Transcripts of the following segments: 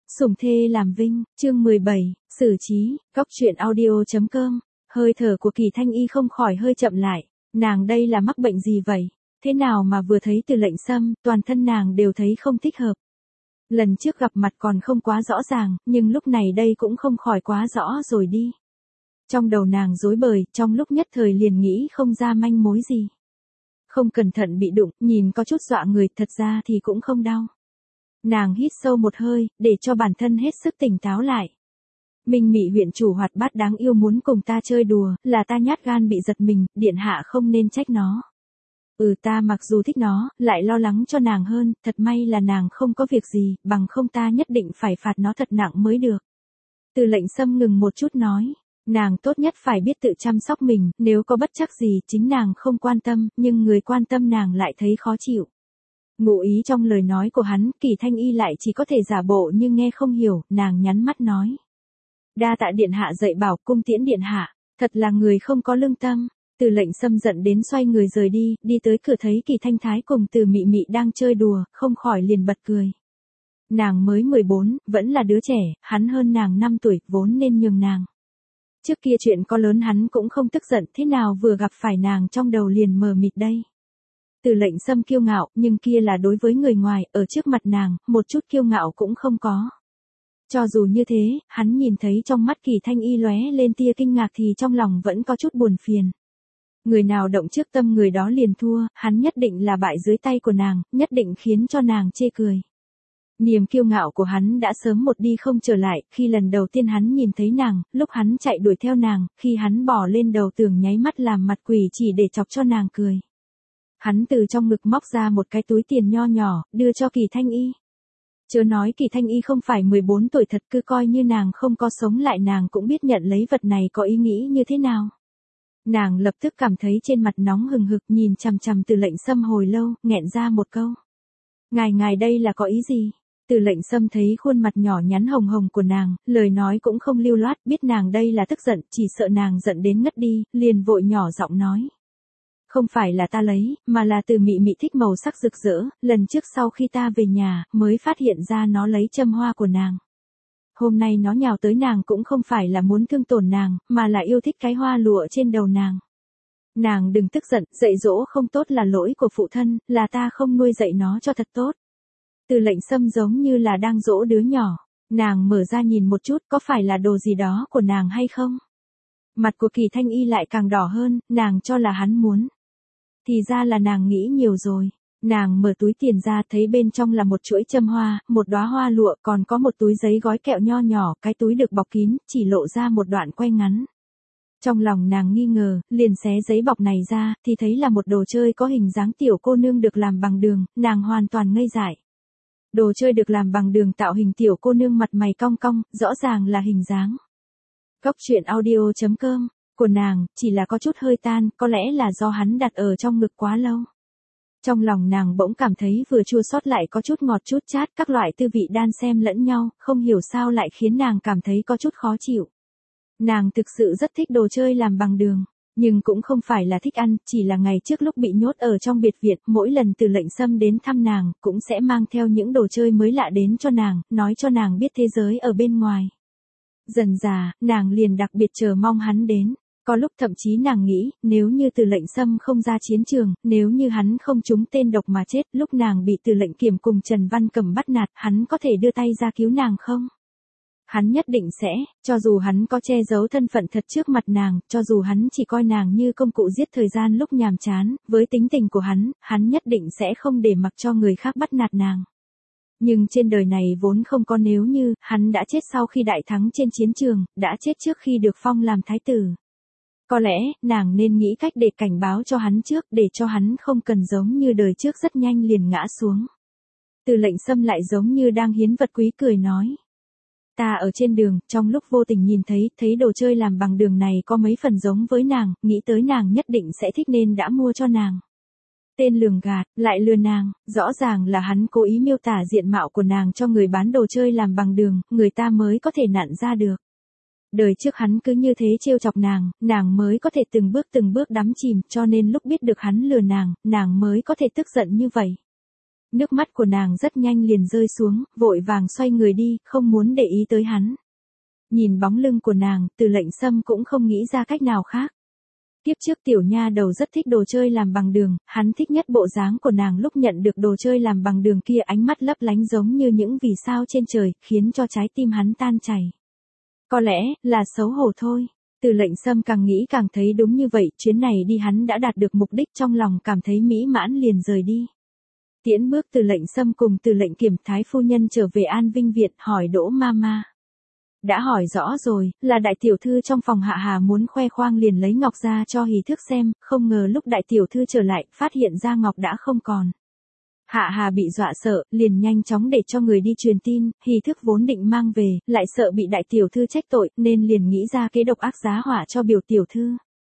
Sủng thê làm vinh, chương 17, xử trí, góc truyện audio.com, hơi thở của Kỳ Thanh Y không khỏi hơi chậm lại, nàng đây là mắc bệnh gì vậy? Thế nào mà vừa thấy Từ Lệnh Sâm, toàn thân nàng đều thấy không thích hợp. Lần trước gặp mặt còn không quá rõ ràng, nhưng lúc này đây cũng không khỏi quá rõ rồi đi. Trong đầu nàng rối bời, trong lúc nhất thời liền nghĩ không ra manh mối gì. Không cẩn thận bị đụng, nhìn có chút dọa người, thật ra thì cũng không đau. Nàng hít sâu một hơi, để cho bản thân hết sức tỉnh táo lại. Minh Mị huyện chủ hoạt bát đáng yêu muốn cùng ta chơi đùa, là ta nhát gan bị giật mình, điện hạ không nên trách nó. Ta mặc dù thích nó, lại lo lắng cho nàng hơn, thật may là nàng không có việc gì, bằng không ta nhất định phải phạt nó thật nặng mới được. Từ Lệnh Sâm ngừng một chút nói, nàng tốt nhất phải biết tự chăm sóc mình, nếu có bất trắc gì chính nàng không quan tâm, nhưng người quan tâm nàng lại thấy khó chịu. Ngụ ý trong lời nói của hắn, Kỳ Thanh Y lại chỉ có thể giả bộ nhưng nghe không hiểu, nàng nhắn mắt nói. Đa tạ điện hạ dạy bảo, cung tiễn điện hạ, thật là người không có lương tâm. Từ Lệnh Sâm giận đến xoay người rời đi, đi tới cửa thấy Kỳ Thanh Thái cùng Từ Mị Mị đang chơi đùa, không khỏi liền bật cười. Nàng mới 14, vẫn là đứa trẻ, hắn hơn nàng 5 tuổi, vốn nên nhường nàng. Trước kia chuyện có lớn hắn cũng không tức giận, thế nào vừa gặp phải nàng trong đầu liền mờ mịt đây. Từ Lệnh Sâm kiêu ngạo, nhưng kia là đối với người ngoài, ở trước mặt nàng, một chút kiêu ngạo cũng không có. Cho dù như thế, hắn nhìn thấy trong mắt Kỳ Thanh Y lóe lên tia kinh ngạc thì trong lòng vẫn có chút buồn phiền. Người nào động trước tâm người đó liền thua, hắn nhất định là bại dưới tay của nàng, nhất định khiến cho nàng chê cười. Niềm kiêu ngạo của hắn đã sớm một đi không trở lại, khi lần đầu tiên hắn nhìn thấy nàng, lúc hắn chạy đuổi theo nàng, khi hắn bỏ lên đầu tường nháy mắt làm mặt quỷ chỉ để chọc cho nàng cười. Hắn từ trong ngực móc ra một cái túi tiền nho nhỏ, đưa cho Kỳ Thanh Y. Chớ nói Kỳ Thanh Y không phải 14 tuổi thật, cứ coi như nàng không có sống lại nàng cũng biết nhận lấy vật này có ý nghĩ như thế nào. Nàng lập tức cảm thấy trên mặt nóng hừng hực, nhìn chằm chằm Từ Lệnh Sâm hồi lâu, nghẹn ra một câu. Ngài đây là có ý gì? Từ Lệnh Sâm thấy khuôn mặt nhỏ nhắn hồng hồng của nàng, lời nói cũng không lưu loát, biết nàng đây là tức giận, chỉ sợ nàng giận đến ngất đi, liền vội nhỏ giọng nói. Không phải là ta lấy, mà là Từ Mị Mị thích màu sắc rực rỡ, lần trước sau khi ta về nhà, mới phát hiện ra nó lấy châm hoa của nàng. Hôm nay nó nhào tới nàng cũng không phải là muốn thương tổn nàng, mà là yêu thích cái hoa lụa trên đầu nàng. Nàng đừng tức giận, dạy dỗ không tốt là lỗi của phụ thân, là ta không nuôi dạy nó cho thật tốt. Từ Lệnh Sâm giống như là đang dỗ đứa nhỏ, nàng mở ra nhìn một chút có phải là đồ gì đó của nàng hay không. Mặt của Kỳ Thanh Y lại càng đỏ hơn, nàng cho là hắn muốn. Thì ra là nàng nghĩ nhiều rồi. Nàng mở túi tiền ra thấy bên trong là một chuỗi châm hoa, một đóa hoa lụa, còn có một túi giấy gói kẹo nho nhỏ, cái túi được bọc kín, chỉ lộ ra một đoạn quay ngắn. Trong lòng nàng nghi ngờ, liền xé giấy bọc này ra, thì thấy là một đồ chơi có hình dáng tiểu cô nương được làm bằng đường, nàng hoàn toàn ngây dại. Đồ chơi được làm bằng đường tạo hình tiểu cô nương mặt mày cong cong, rõ ràng là hình dáng. Góc truyện audio.com, của nàng, chỉ là có chút hơi tan, có lẽ là do hắn đặt ở trong ngực quá lâu. Trong lòng nàng bỗng cảm thấy vừa chua xót lại có chút ngọt chút chát, các loại tư vị đan xen lẫn nhau, không hiểu sao lại khiến nàng cảm thấy có chút khó chịu. Nàng thực sự rất thích đồ chơi làm bằng đường, nhưng cũng không phải là thích ăn, chỉ là ngày trước lúc bị nhốt ở trong biệt viện, mỗi lần Từ Lệnh Sâm đến thăm nàng, cũng sẽ mang theo những đồ chơi mới lạ đến cho nàng, nói cho nàng biết thế giới ở bên ngoài. Dần dà, nàng liền đặc biệt chờ mong hắn đến. Có lúc thậm chí nàng nghĩ, nếu như Từ Lệnh Sâm không ra chiến trường, nếu như hắn không trúng tên độc mà chết, lúc nàng bị Từ Lệnh Kiểm cùng Trần Văn Cẩm bắt nạt, hắn có thể đưa tay ra cứu nàng không? Hắn nhất định sẽ, cho dù hắn có che giấu thân phận thật trước mặt nàng, cho dù hắn chỉ coi nàng như công cụ giết thời gian lúc nhàm chán, với tính tình của hắn nhất định sẽ không để mặc cho người khác bắt nạt nàng. Nhưng trên đời này vốn không có nếu như, hắn đã chết sau khi đại thắng trên chiến trường, đã chết trước khi được phong làm thái tử. Có lẽ, nàng nên nghĩ cách để cảnh báo cho hắn trước, để cho hắn không cần giống như đời trước rất nhanh liền ngã xuống. Từ Lệnh Sâm lại giống như đang hiến vật quý cười nói. Ta ở trên đường, trong lúc vô tình nhìn thấy đồ chơi làm bằng đường này có mấy phần giống với nàng, nghĩ tới nàng nhất định sẽ thích nên đã mua cho nàng. Tên lường gạt, lại lừa nàng, rõ ràng là hắn cố ý miêu tả diện mạo của nàng cho người bán đồ chơi làm bằng đường, người ta mới có thể nặn ra được. Đời trước hắn cứ như thế trêu chọc nàng mới có thể từng bước đắm chìm, cho nên lúc biết được hắn lừa nàng mới có thể tức giận như vậy. Nước mắt của nàng rất nhanh liền rơi xuống, vội vàng xoay người đi, không muốn để ý tới hắn. Nhìn bóng lưng của nàng, Từ Lệnh Sâm cũng không nghĩ ra cách nào khác. Tiếp trước tiểu nha đầu rất thích đồ chơi làm bằng đường, hắn thích nhất bộ dáng của nàng lúc nhận được đồ chơi làm bằng đường kia, ánh mắt lấp lánh giống như những vì sao trên trời, khiến cho trái tim hắn tan chảy. Có lẽ, là xấu hổ thôi. Từ Lệnh Sâm càng nghĩ càng thấy đúng như vậy, chuyến này đi hắn đã đạt được mục đích, trong lòng cảm thấy mỹ mãn liền rời đi. Tiễn bước Từ Lệnh Sâm cùng Từ Lệnh Kiểm Thái phu nhân trở về An Vinh Việt, hỏi Đỗ Mama. Đã hỏi rõ rồi, là đại tiểu thư trong phòng Hạ Hà muốn khoe khoang liền lấy ngọc ra cho Hỷ Thước xem, không ngờ lúc đại tiểu thư trở lại, phát hiện ra ngọc đã không còn. Hạ Hà bị dọa sợ, liền nhanh chóng để cho người đi truyền tin, Hỷ Thước vốn định mang về, lại sợ bị đại tiểu thư trách tội, nên liền nghĩ ra kế độc ác giá họa cho biểu tiểu thư.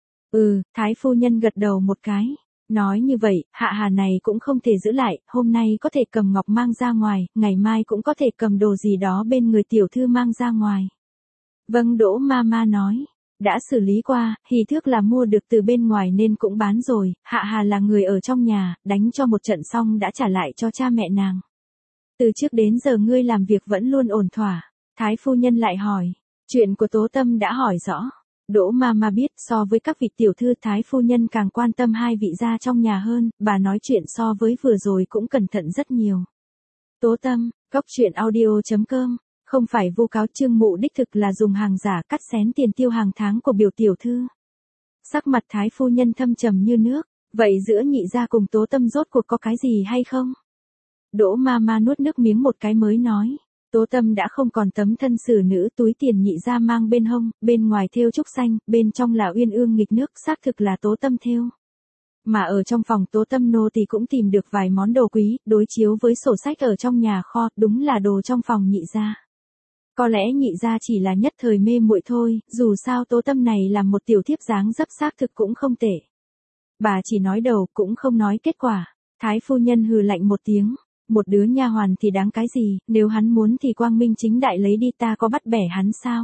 Thái phu nhân gật đầu một cái. Nói như vậy, Hạ Hà này cũng không thể giữ lại, hôm nay có thể cầm ngọc mang ra ngoài, ngày mai cũng có thể cầm đồ gì đó bên người tiểu thư mang ra ngoài. Vâng, Đỗ Mama nói. Đã xử lý qua, Hỷ Thước là mua được từ bên ngoài nên cũng bán rồi, Hạ Hà là người ở trong nhà, đánh cho một trận xong đã trả lại cho cha mẹ nàng. Từ trước đến giờ ngươi làm việc vẫn luôn ổn thỏa. Thái phu nhân lại hỏi. Chuyện của Tố Tâm đã hỏi rõ. Đỗ Mama biết, so với các vị tiểu thư, Thái phu nhân càng quan tâm hai vị gia trong nhà hơn, bà nói chuyện so với vừa rồi cũng cẩn thận rất nhiều. Tố Tâm, goctruyện.audio.com, không phải vu cáo, Trương Mụ đích thực là dùng hàng giả cắt xén tiền tiêu hàng tháng của biểu tiểu thư. Sắc mặt Thái phu nhân thâm trầm như nước, vậy giữa nhị gia cùng Tố Tâm rốt cuộc có cái gì hay không? Đỗ Mama nuốt nước miếng một cái mới nói. Tố Tâm đã không còn tấm thân xử nữ, túi tiền nhị gia mang bên hông, bên ngoài thêu trúc xanh, bên trong là uyên ương nghịch nước, xác thực là Tố Tâm thêu. Mà ở trong phòng Tố Tâm nô thì cũng tìm được vài món đồ quý, đối chiếu với sổ sách ở trong nhà kho, đúng là đồ trong phòng nhị gia. Có lẽ nhị gia chỉ là nhất thời mê muội thôi, dù sao Tố Tâm này là một tiểu thiếp dáng dấp xác thực cũng không tệ. Bà chỉ nói đầu, cũng không nói kết quả. Thái phu nhân hừ lạnh một tiếng. Một đứa nha hoàn thì đáng cái gì, nếu hắn muốn thì quang minh chính đại lấy đi, ta có bắt bẻ hắn sao?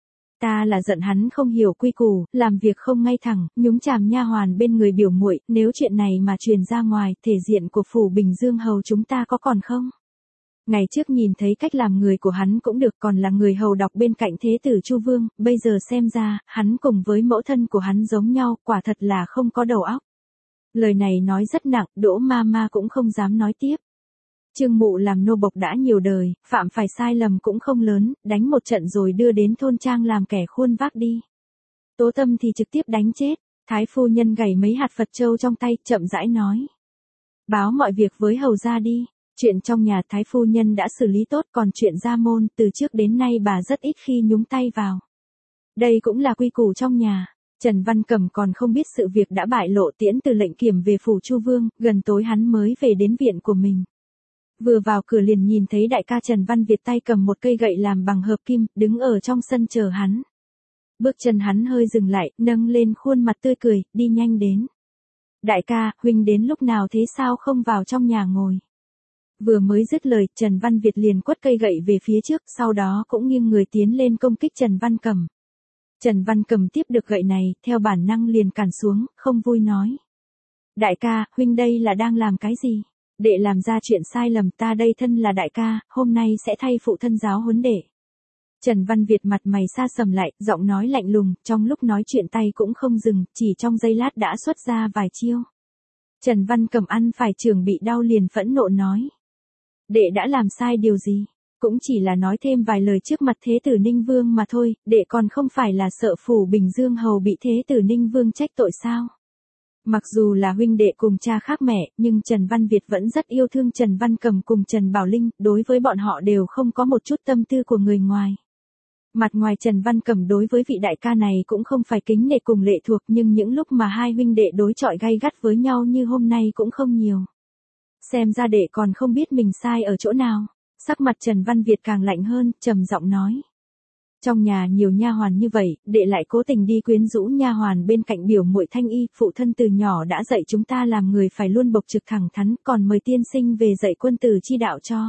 Ta là giận hắn không hiểu quy củ, làm việc không ngay thẳng, nhúng chàm nha hoàn bên người biểu muội, nếu chuyện này mà truyền ra ngoài, thể diện của phủ Bình Dương hầu chúng ta có còn không? Ngày trước nhìn thấy cách làm người của hắn cũng được, còn là người hầu đọc bên cạnh thế tử Chu Vương, bây giờ xem ra, hắn cùng với mẫu thân của hắn giống nhau, quả thật là không có đầu óc. Lời này nói rất nặng, Đỗ Mama cũng không dám nói tiếp. Trương Mụ làm nô bộc đã nhiều đời, phạm phải sai lầm cũng không lớn, đánh một trận rồi đưa đến thôn trang làm kẻ khuôn vác đi. Tố Tâm thì trực tiếp đánh chết. Thái phu nhân gảy mấy hạt Phật châu trong tay, chậm rãi nói. Báo mọi việc với hầu gia đi. Chuyện trong nhà Thái phu nhân đã xử lý tốt, còn chuyện gia môn, từ trước đến nay bà rất ít khi nhúng tay vào. Đây cũng là quy củ trong nhà. Trần Văn Cẩm còn không biết sự việc đã bại lộ, tiễn Từ Lệnh Kiểm về phủ Chu Vương, gần tối hắn mới về đến viện của mình. Vừa vào cửa liền nhìn thấy đại ca Trần Văn Việt tay cầm một cây gậy làm bằng hợp kim, đứng ở trong sân chờ hắn. Bước chân hắn hơi dừng lại, nâng lên khuôn mặt tươi cười, đi nhanh đến. Đại ca, huynh đến lúc nào thế, sao không vào trong nhà ngồi? Vừa mới dứt lời, Trần Văn Việt liền quất cây gậy về phía trước, sau đó cũng nghiêng người tiến lên công kích Trần Văn Cẩm. Trần Văn Cẩm tiếp được gậy này, theo bản năng liền cản xuống, không vui nói. Đại ca, huynh đây là đang làm cái gì? Đệ làm ra chuyện sai lầm, ta đây thân là đại ca, hôm nay sẽ thay phụ thân giáo huấn đệ. Trần Văn Việt mặt mày sa sầm lại, giọng nói lạnh lùng, trong lúc nói chuyện tay cũng không dừng, chỉ trong giây lát đã xuất ra vài chiêu. Trần Văn Cẩm ăn phải chưởng bị đau liền phẫn nộ nói. Đệ đã làm sai điều gì? Cũng chỉ là nói thêm vài lời trước mặt thế tử Ninh Vương mà thôi, đệ còn không phải là sợ phủ Bình Dương hầu bị thế tử Ninh Vương trách tội sao? Mặc dù là huynh đệ cùng cha khác mẹ, nhưng Trần Văn Việt vẫn rất yêu thương Trần Văn Cẩm cùng Trần Bảo Linh, đối với bọn họ đều không có một chút tâm tư của người ngoài. Mặt ngoài Trần Văn Cẩm đối với vị đại ca này cũng không phải kính nể cùng lệ thuộc, nhưng những lúc mà hai huynh đệ đối chọi gay gắt với nhau như hôm nay cũng không nhiều. Xem ra đệ còn không biết mình sai ở chỗ nào. Sắc mặt Trần Văn Việt càng lạnh hơn, trầm giọng nói. Trong nhà nhiều nha hoàn như vậy, đệ lại cố tình đi quyến rũ nha hoàn bên cạnh biểu muội Thanh Y, phụ thân từ nhỏ đã dạy chúng ta làm người phải luôn bộc trực thẳng thắn, còn mời tiên sinh về dạy quân tử chi đạo cho.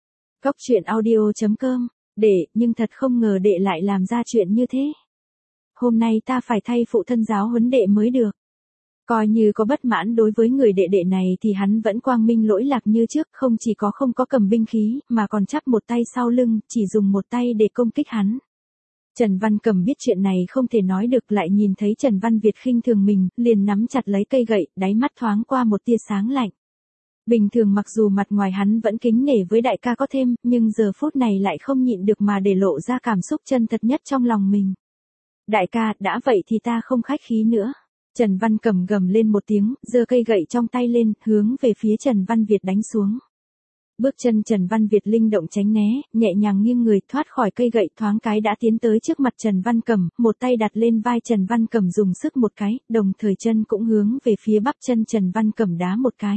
Goctruyện.audio.com, đệ, nhưng thật không ngờ đệ lại làm ra chuyện như thế. Hôm nay ta phải thay phụ thân giáo huấn đệ mới được. Coi như có bất mãn đối với người đệ đệ này thì hắn vẫn quang minh lỗi lạc như trước, không chỉ có không có cầm binh khí, mà còn chắp một tay sau lưng, chỉ dùng một tay để công kích hắn. Trần Văn Cầm biết chuyện này không thể nói được, lại nhìn thấy Trần Văn Việt khinh thường mình, liền nắm chặt lấy cây gậy, đáy mắt thoáng qua một tia sáng lạnh. Bình thường mặc dù mặt ngoài hắn vẫn kính nể với đại ca có thêm, nhưng giờ phút này lại không nhịn được mà để lộ ra cảm xúc chân thật nhất trong lòng mình. Đại ca, đã vậy thì ta không khách khí nữa. Trần Văn Cầm gầm lên một tiếng, giơ cây gậy trong tay lên, hướng về phía Trần Văn Việt đánh xuống. Bước chân Trần Văn Việt linh động tránh né, nhẹ nhàng nghiêng người thoát khỏi cây gậy, thoáng cái đã tiến tới trước mặt Trần Văn Cầm, một tay đặt lên vai Trần Văn Cầm dùng sức một cái, đồng thời chân cũng hướng về phía bắp chân Trần Văn Cầm đá một cái.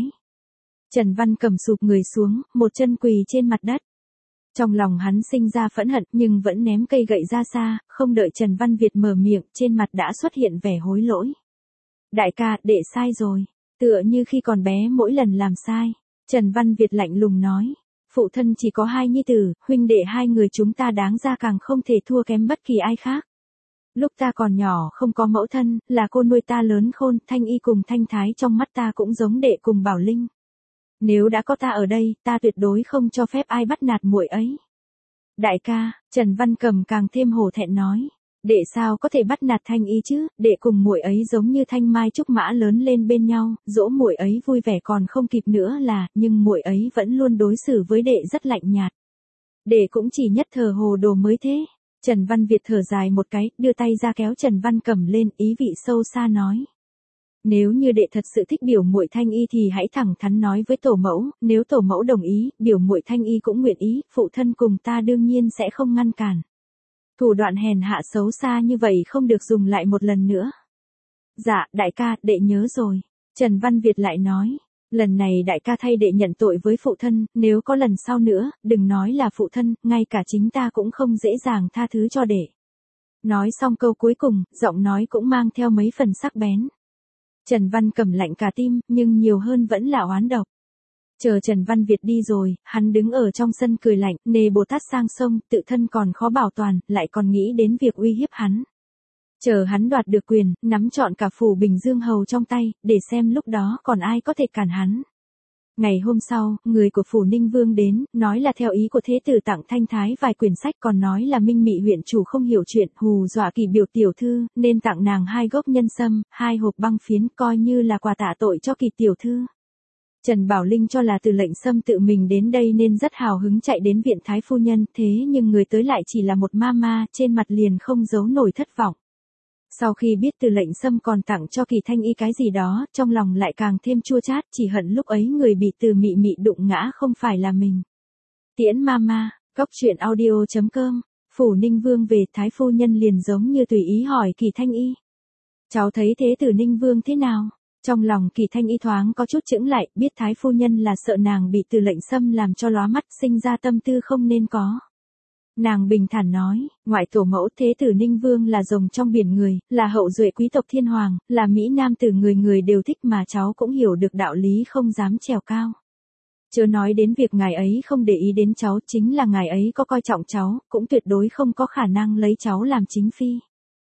Trần Văn Cầm sụp người xuống, một chân quỳ trên mặt đất. Trong lòng hắn sinh ra phẫn hận nhưng vẫn ném cây gậy ra xa, không đợi Trần Văn Việt mở miệng, trên mặt đã xuất hiện vẻ hối lỗi. Đại ca, đệ sai rồi. Tựa như khi còn bé mỗi lần làm sai. Trần Văn Việt lạnh lùng nói. Phụ thân chỉ có 2 nhi tử, huynh đệ 2 người chúng ta đáng ra càng không thể thua kém bất kỳ ai khác. Lúc ta còn nhỏ không có mẫu thân, là cô nuôi ta lớn khôn, Thanh Y cùng Thanh Thái trong mắt ta cũng giống đệ cùng Bảo Linh. Nếu đã có ta ở đây, ta tuyệt đối không cho phép ai bắt nạt muội ấy. Đại ca, Trần Văn Cầm càng thêm hổ thẹn nói. Đệ sao có thể bắt nạt Thanh Y chứ, đệ cùng muội ấy giống như thanh mai trúc mã lớn lên bên nhau, dỗ muội ấy vui vẻ còn không kịp nữa là, nhưng muội ấy vẫn luôn đối xử với đệ rất lạnh nhạt. Đệ cũng chỉ nhất thờ hồ đồ mới thế. Trần Văn Việt thở dài một cái, đưa tay ra kéo Trần Văn Cầm lên, ý vị sâu xa nói. Nếu như đệ thật sự thích biểu muội Thanh Y thì hãy thẳng thắn nói với tổ mẫu, nếu tổ mẫu đồng ý, biểu muội Thanh Y cũng nguyện ý, phụ thân cùng ta đương nhiên sẽ không ngăn cản. Thủ đoạn hèn hạ xấu xa như vậy không được dùng lại một lần nữa. Dạ, đại ca, đệ nhớ rồi. Trần Văn Việt lại nói, lần này đại ca thay đệ nhận tội với phụ thân, nếu có lần sau nữa, đừng nói là phụ thân, ngay cả chính ta cũng không dễ dàng tha thứ cho đệ. Nói xong câu cuối cùng, giọng nói cũng mang theo mấy phần sắc bén. Trần Văn Cầm lạnh cả tim, nhưng nhiều hơn vẫn là oán độc. Chờ Trần Văn Việt đi rồi, hắn đứng ở trong sân cười lạnh, nề Bồ Tát sang sông, tự thân còn khó bảo toàn, lại còn nghĩ đến việc uy hiếp hắn. Chờ hắn đoạt được quyền, nắm trọn cả phủ Bình Dương Hầu trong tay, để xem lúc đó còn ai có thể cản hắn. Ngày hôm sau, người của phủ Ninh Vương đến, nói là theo ý của thế tử tặng Thanh Thái vài quyển sách, còn nói là Minh Mị huyện chủ không hiểu chuyện, hù dọa Kỳ biểu tiểu thư, nên tặng nàng 2 gốc nhân sâm, 2 hộp băng phiến, coi như là quà tạ tội cho Kỳ tiểu thư. Trần Bảo Linh cho là Từ Lệnh Sâm tự mình đến đây nên rất hào hứng chạy đến viện Thái phu nhân, thế nhưng người tới lại chỉ là một mama, trên mặt liền không giấu nổi thất vọng. Sau khi biết Từ Lệnh Sâm còn tặng cho Kỳ Thanh Y cái gì đó, trong lòng lại càng thêm chua chát, chỉ hận lúc ấy người bị Từ Mị Mị đụng ngã không phải là mình. Tiễn mama, góc truyện audio.com, phủ Ninh Vương về, Thái phu nhân liền giống như tùy ý hỏi Kỳ Thanh Y. Cháu thấy thế tử Ninh Vương thế nào? Trong lòng Kỳ Thanh Y thoáng có chút chững lại, biết Thái phu nhân là sợ nàng bị Từ Lệnh Sâm làm cho lóa mắt, sinh ra tâm tư không nên có. Nàng bình thản nói, ngoại tổ mẫu thế tử Ninh Vương là rồng trong biển người, là hậu duệ quý tộc thiên hoàng, là mỹ nam tử người người đều thích, mà cháu cũng hiểu được đạo lý không dám trèo cao. Chớ nói đến việc ngài ấy không để ý đến cháu, chính là ngài ấy có coi trọng cháu, cũng tuyệt đối không có khả năng lấy cháu làm chính phi.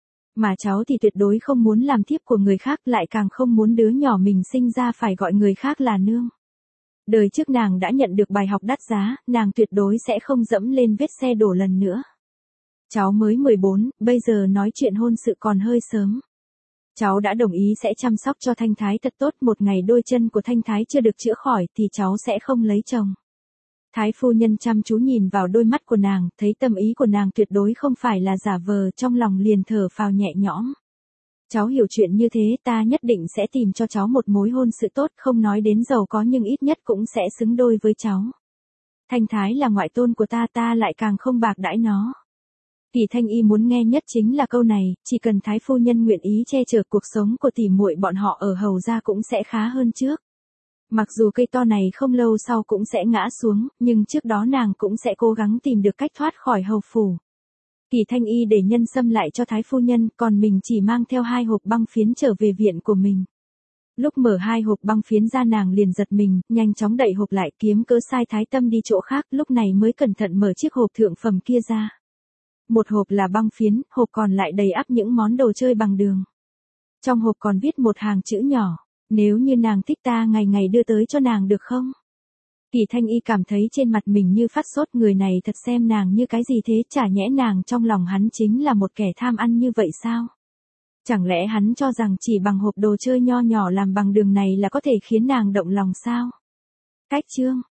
Mà cháu thì tuyệt đối không muốn làm thiếp của người khác, lại càng không muốn đứa nhỏ mình sinh ra phải gọi người khác là nương. Đời trước nàng đã nhận được bài học đắt giá, nàng tuyệt đối sẽ không dẫm lên vết xe đổ lần nữa. Cháu mới 14, bây giờ nói chuyện hôn sự còn hơi sớm. Cháu đã đồng ý sẽ chăm sóc cho Thanh Thái thật tốt, một ngày đôi chân của Thanh Thái chưa được chữa khỏi thì cháu sẽ không lấy chồng. Thái phu nhân chăm chú nhìn vào đôi mắt của nàng, thấy tâm ý của nàng tuyệt đối không phải là giả vờ, trong lòng liền thở phào nhẹ nhõm. Cháu hiểu chuyện như thế, ta nhất định sẽ tìm cho cháu một mối hôn sự tốt, không nói đến giàu có nhưng ít nhất cũng sẽ xứng đôi với cháu. Thanh Thái là ngoại tôn của ta, ta lại càng không bạc đãi nó. Kỳ Thanh Y muốn nghe nhất chính là câu này, chỉ cần Thái phu nhân nguyện ý che chở cuộc sống của tỷ muội bọn họ ở Hầu gia cũng sẽ khá hơn trước. Mặc dù cây to này không lâu sau cũng sẽ ngã xuống, nhưng trước đó nàng cũng sẽ cố gắng tìm được cách thoát khỏi hầu phủ. Kỳ Thanh Y để nhân sâm lại cho Thái phu nhân, còn mình chỉ mang theo 2 hộp băng phiến trở về viện của mình. Lúc mở 2 hộp băng phiến ra nàng liền giật mình, nhanh chóng đậy hộp lại, kiếm cớ sai Thái Tâm đi chỗ khác, lúc này mới cẩn thận mở chiếc hộp thượng phẩm kia ra. Một hộp là băng phiến, hộp còn lại đầy ắp những món đồ chơi bằng đường. Trong hộp còn viết một hàng chữ nhỏ, nếu như nàng thích ta ngày ngày đưa tới cho nàng được không? Kỳ Thanh Y cảm thấy trên mặt mình như phát sốt, người này thật xem nàng như cái gì thế, chả nhẽ nàng trong lòng hắn chính là một kẻ tham ăn như vậy sao? Chẳng lẽ hắn cho rằng chỉ bằng hộp đồ chơi nho nhỏ làm bằng đường này là có thể khiến nàng động lòng sao? Cách chương